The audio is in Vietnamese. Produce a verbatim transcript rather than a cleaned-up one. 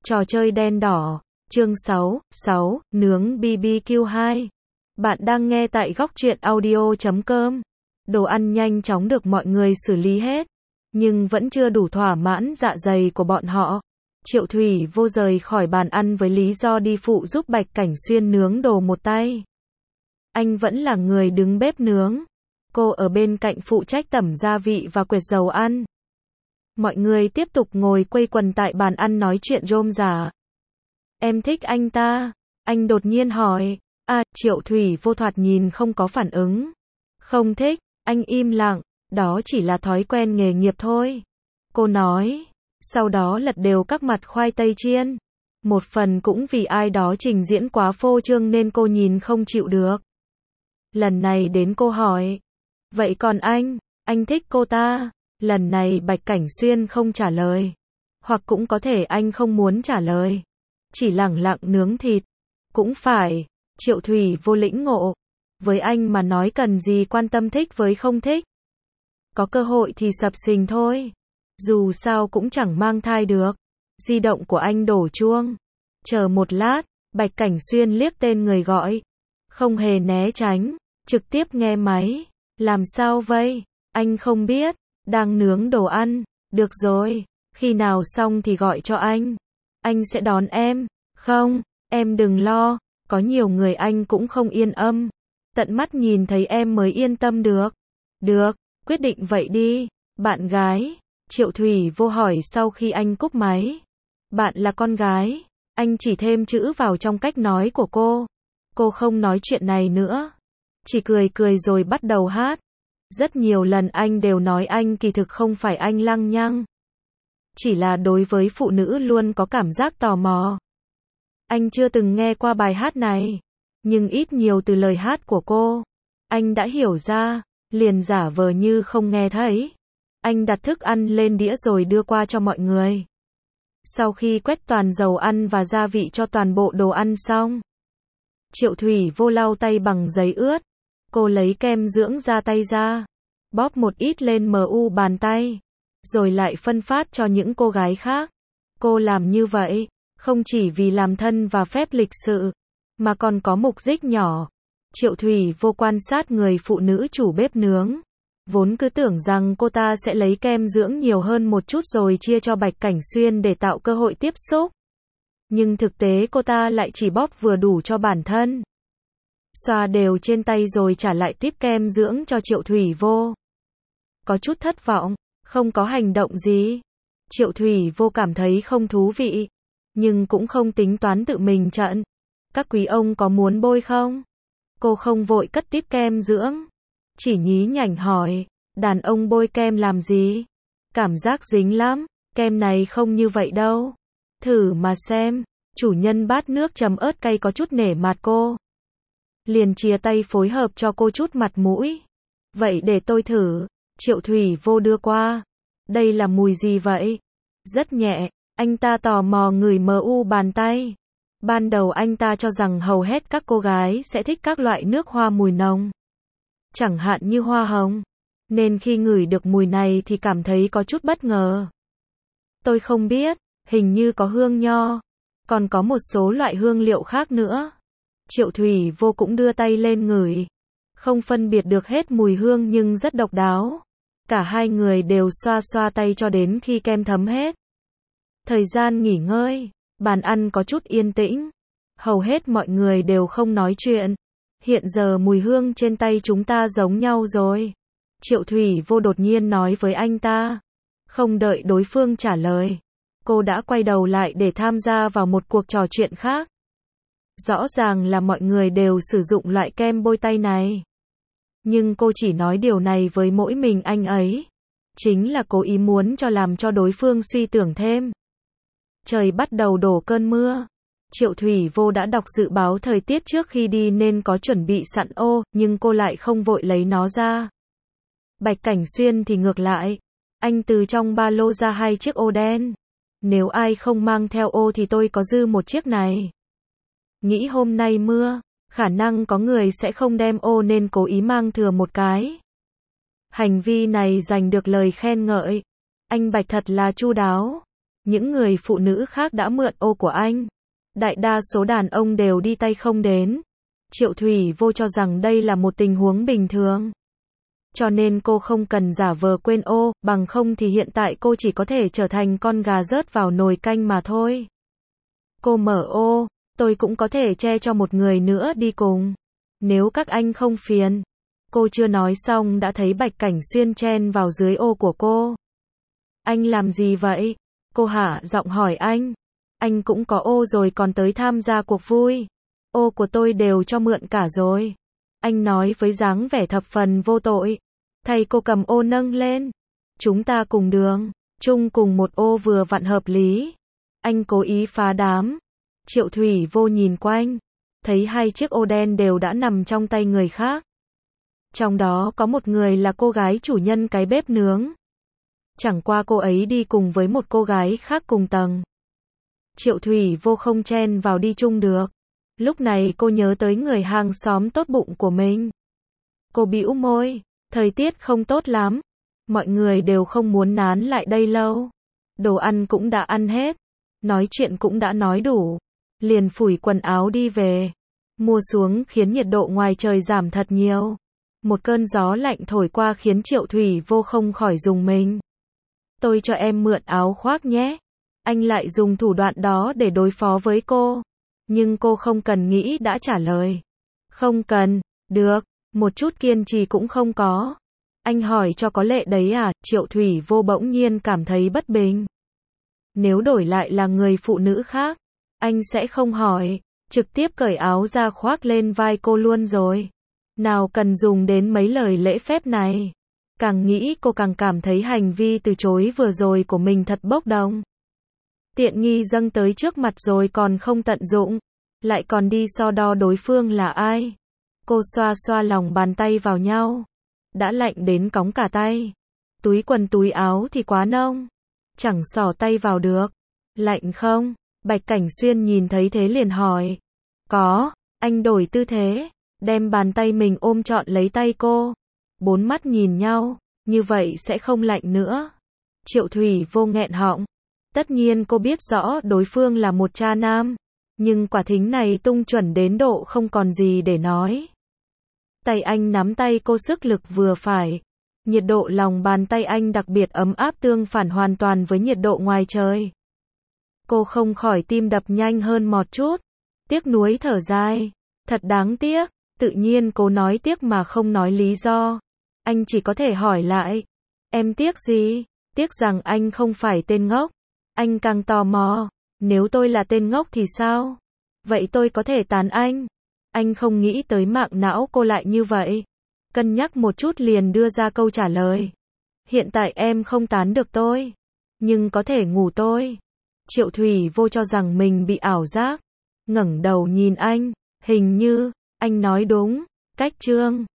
Trò chơi đen đỏ, chương sáu, sáu, nướng bê bê kiu hai. Bạn đang nghe tại góc truyện audio chấm com. Đồ ăn nhanh chóng được mọi người xử lý hết, nhưng vẫn chưa đủ thỏa mãn dạ dày của bọn họ. Triệu Thủy Vô rời khỏi bàn ăn với lý do đi phụ giúp Bạch Cảnh Xuyên nướng đồ một tay. Anh vẫn là người đứng bếp nướng. Cô ở bên cạnh phụ trách tẩm gia vị và quệt dầu ăn. Mọi người tiếp tục ngồi quây quần tại bàn ăn nói chuyện rôm rả. Em thích anh ta? Anh đột nhiên hỏi. À, Triệu Thủy Vô thoạt nhìn không có phản ứng. Không thích, anh im lặng, đó chỉ là thói quen nghề nghiệp thôi. Cô nói, sau đó lật đều các mặt khoai tây chiên. Một phần cũng vì ai đó trình diễn quá phô trương nên cô nhìn không chịu được. Lần này đến cô hỏi, vậy còn anh, anh thích cô ta? Lần này Bạch Cảnh Xuyên không trả lời. Hoặc cũng có thể anh không muốn trả lời. Chỉ lẳng lặng nướng thịt. Cũng phải, Triệu Thủy Vô lĩnh ngộ. Với anh mà nói cần gì quan tâm thích với không thích. Có cơ hội thì sập sình thôi. Dù sao cũng chẳng mang thai được. Di động của anh đổ chuông. Chờ một lát, Bạch Cảnh Xuyên liếc tên người gọi. Không hề né tránh, trực tiếp nghe máy. Làm sao vậy? Anh không biết. Đang nướng đồ ăn. Được rồi, khi nào xong thì gọi cho anh. Anh sẽ đón em. Không, em đừng lo, có nhiều người anh cũng không yên âm. Tận mắt nhìn thấy em mới yên tâm được. Được, quyết định vậy đi. Bạn gái, Triệu Thủy Vô hỏi sau khi anh cúp máy. Bạn là con gái. Anh chỉ thêm chữ vào trong cách nói của cô. Cô không nói chuyện này nữa. Chỉ cười cười rồi bắt đầu hát. Rất nhiều lần anh đều nói anh kỳ thực không phải anh lăng nhăng. Chỉ là đối với phụ nữ luôn có cảm giác tò mò. Anh chưa từng nghe qua bài hát này, nhưng ít nhiều từ lời hát của cô, anh đã hiểu ra, liền giả vờ như không nghe thấy. Anh đặt thức ăn lên đĩa rồi đưa qua cho mọi người. Sau khi quét toàn dầu ăn và gia vị cho toàn bộ đồ ăn xong, Triệu Thủy Vô lau tay bằng giấy ướt. Cô lấy kem dưỡng da tay ra, bóp một ít lên mu bàn tay, rồi lại phân phát cho những cô gái khác. Cô làm như vậy, không chỉ vì làm thân và phép lịch sự, mà còn có mục đích nhỏ. Triệu Thủy Vô quan sát người phụ nữ chủ bếp nướng. Vốn cứ tưởng rằng cô ta sẽ lấy kem dưỡng nhiều hơn một chút rồi chia cho Bạch Cảnh Xuyên để tạo cơ hội tiếp xúc. Nhưng thực tế cô ta lại chỉ bóp vừa đủ cho bản thân. Xoa đều trên tay rồi trả lại tiếp kem dưỡng cho Triệu Thủy Vô. Có chút thất vọng, không có hành động gì. Triệu Thủy Vô cảm thấy không thú vị, nhưng cũng không tính toán tự mình trận. Các quý ông có muốn bôi không? Cô không vội cất tiếp kem dưỡng, chỉ nhí nhảnh hỏi, đàn ông bôi kem làm gì? Cảm giác dính lắm, kem này không như vậy đâu. Thử mà xem. Chủ nhân bát nước chấm ớt cay có chút nể mặt cô. Liền chia tay phối hợp cho cô chút mặt mũi. Vậy để tôi thử. Triệu Thủy Vô đưa qua. Đây là mùi gì vậy? Rất nhẹ. Anh ta tò mò ngửi mu bàn tay. Ban đầu anh ta cho rằng hầu hết các cô gái sẽ thích các loại nước hoa mùi nồng, chẳng hạn như hoa hồng. Nên khi ngửi được mùi này thì cảm thấy có chút bất ngờ. Tôi không biết, hình như có hương nho. Còn có một số loại hương liệu khác nữa. Triệu Thủy Vô cũng đưa tay lên ngửi. Không phân biệt được hết mùi hương nhưng rất độc đáo. Cả hai người đều xoa xoa tay cho đến khi kem thấm hết. Thời gian nghỉ ngơi, bàn ăn có chút yên tĩnh. Hầu hết mọi người đều không nói chuyện. Hiện giờ mùi hương trên tay chúng ta giống nhau rồi. Triệu Thủy Vô đột nhiên nói với anh ta. Không đợi đối phương trả lời, cô đã quay đầu lại để tham gia vào một cuộc trò chuyện khác. Rõ ràng là mọi người đều sử dụng loại kem bôi tay này. Nhưng cô chỉ nói điều này với mỗi mình anh ấy. Chính là cố ý muốn cho làm cho đối phương suy tưởng thêm. Trời bắt đầu đổ cơn mưa. Triệu Thủy Vô đã đọc dự báo thời tiết trước khi đi nên có chuẩn bị sẵn ô, nhưng cô lại không vội lấy nó ra. Bạch Cảnh Xuyên thì ngược lại. Anh từ trong ba lô ra hai chiếc ô đen. Nếu ai không mang theo ô thì tôi có dư một chiếc này. Nghĩ hôm nay mưa, khả năng có người sẽ không đem ô nên cố ý mang thừa một cái. Hành vi này giành được lời khen ngợi. Anh Bạch thật là chu đáo. Những người phụ nữ khác đã mượn ô của anh. Đại đa số đàn ông đều đi tay không đến. Triệu Thủy Vô cho rằng đây là một tình huống bình thường. Cho nên cô không cần giả vờ quên ô, bằng không thì hiện tại cô chỉ có thể trở thành con gà rớt vào nồi canh mà thôi. Cô mở ô, tôi cũng có thể che cho một người nữa đi cùng. Nếu các anh không phiền. Cô chưa nói xong đã thấy Bạch Cảnh Xuyên chen vào dưới ô của cô. Anh làm gì vậy? Cô hạ giọng hỏi anh. Anh cũng có ô rồi còn tới tham gia cuộc vui. Ô của tôi đều cho mượn cả rồi. Anh nói với dáng vẻ thập phần vô tội. Thầy cô cầm ô nâng lên. Chúng ta cùng đường, chung cùng một ô vừa vặn hợp lý. Anh cố ý phá đám. Triệu Thủy Vô nhìn quanh. Thấy hai chiếc ô đen đều đã nằm trong tay người khác. Trong đó có một người là cô gái chủ nhân cái bếp nướng. Chẳng qua cô ấy đi cùng với một cô gái khác cùng tầng. Triệu Thủy Vô không chen vào đi chung được. Lúc này cô nhớ tới người hàng xóm tốt bụng của mình. Cô bĩu môi, thời tiết không tốt lắm. Mọi người đều không muốn nán lại đây lâu. Đồ ăn cũng đã ăn hết. Nói chuyện cũng đã nói đủ. Liền phủi quần áo đi về. Mùa xuống khiến nhiệt độ ngoài trời giảm thật nhiều. Một cơn gió lạnh thổi qua khiến Triệu Thủy Vô không khỏi rùng mình. Tôi cho em mượn áo khoác nhé. Anh lại dùng thủ đoạn đó để đối phó với cô. Nhưng cô không cần nghĩ đã trả lời. Không cần, được, một chút kiên trì cũng không có. Anh hỏi cho có lệ đấy à? Triệu Thủy Vô bỗng nhiên cảm thấy bất bình. Nếu đổi lại là người phụ nữ khác, anh sẽ không hỏi, trực tiếp cởi áo ra khoác lên vai cô luôn rồi. Nào cần dùng đến mấy lời lễ phép này. Càng nghĩ cô càng cảm thấy hành vi từ chối vừa rồi của mình thật bốc đồng. Tiện nghi dâng tới trước mặt rồi còn không tận dụng, lại còn đi so đo đối phương là ai. Cô xoa xoa lòng bàn tay vào nhau. Đã lạnh đến cóng cả tay. Túi quần túi áo thì quá nông. Chẳng xỏ tay vào được. Lạnh không? Bạch Cảnh Xuyên nhìn thấy thế liền hỏi. Có, anh đổi tư thế. Đem bàn tay mình ôm trọn lấy tay cô. Bốn mắt nhìn nhau, như vậy sẽ không lạnh nữa. Triệu Thủy Vô nghẹn họng. Tất nhiên cô biết rõ đối phương là một cha nam. Nhưng quả thính này tung chuẩn đến độ không còn gì để nói. Tay anh nắm tay cô sức lực vừa phải. Nhiệt độ lòng bàn tay anh đặc biệt ấm áp tương phản hoàn toàn với nhiệt độ ngoài trời. Cô không khỏi tim đập nhanh hơn một chút. Tiếc nuối thở dài. Thật đáng tiếc. Tự nhiên cô nói tiếc mà không nói lý do. Anh chỉ có thể hỏi lại. Em tiếc gì? Tiếc rằng anh không phải tên ngốc. Anh càng tò mò. Nếu tôi là tên ngốc thì sao? Vậy tôi có thể tán anh. Anh không nghĩ tới mạng não cô lại như vậy. Cân nhắc một chút liền đưa ra câu trả lời. Hiện tại em không tán được tôi. Nhưng có thể ngủ tôi. Triệu Thủy Vô cho rằng mình bị ảo giác. Ngẩng đầu nhìn anh. Hình như, anh nói đúng. Cách chương